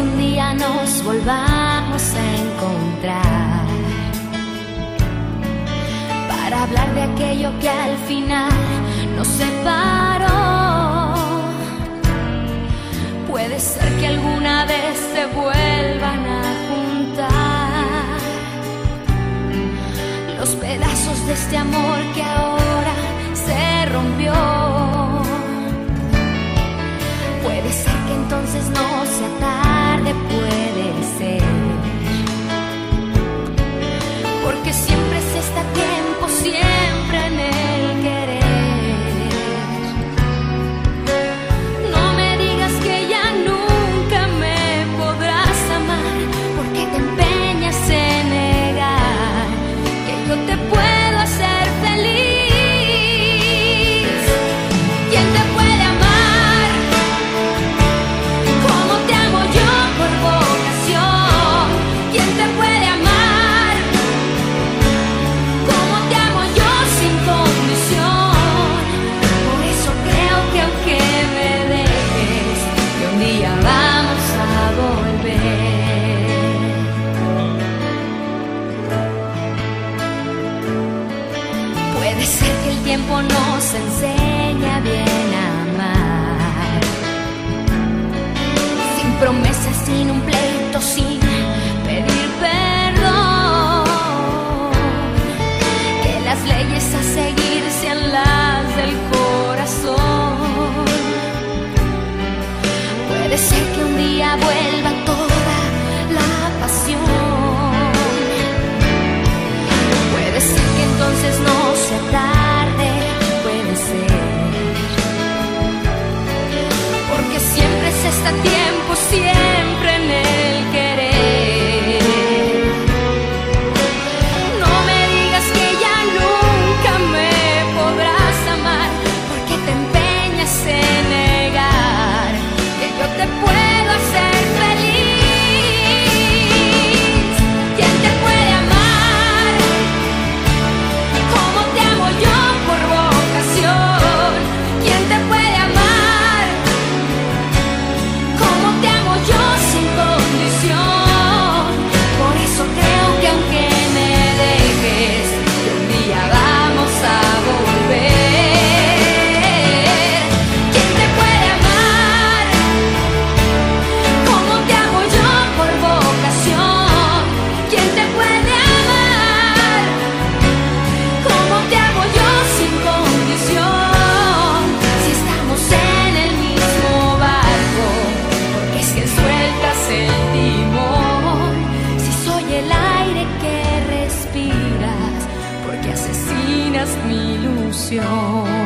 un día nos volvamos a encontrar para hablar de aquello que al final nos separó. Puede ser que alguna vez se vuelvan a juntar los pedazos de este amor que ahora se rompió. Puede ser que entonces no sea tarde, puede ser, porque siempre se está a tiempo, siempre en el querer. No me digas que ya nunca me podrás amar, porque te empeñas en negar que yo te puedo hacer feliz. ¿Quién te puede amar como te amo yo por vocación? ¿Quién te puede amar como te amo yo sin condición? Por eso creo que aunque me dejes, que un día vamos a volver. Puede ser que el tiempo nos enseñe a bien amar, sin promesas, sin un pleito, sin pedir perdón. Que las leyes a seguir sean las del corazón. Puede ser que un día vuelva toda la pasión. Puede ser que entonces no sea tarde, puede ser, porque siempre se está a tiempo, siempre en el querer. No me digas que ya nunca me podrás amar, porque te empeñas en negar que yo te puedo hacer feliz. ¿Quién te puede amar como te amo yo por vocación? ¿Quién te puede amar como te amo yo sin condición? Por eso creo que aunque me dejes, que un día vamos a volver. ¿Quién te puede amar como te amo yo por vocación? ¿Quién te puede amar como te amo yo sin condición? Si estamos en el mismo barco, porque es que sueltas el timón. Si soy el aire que respiras, porque asesinas mi ilusión.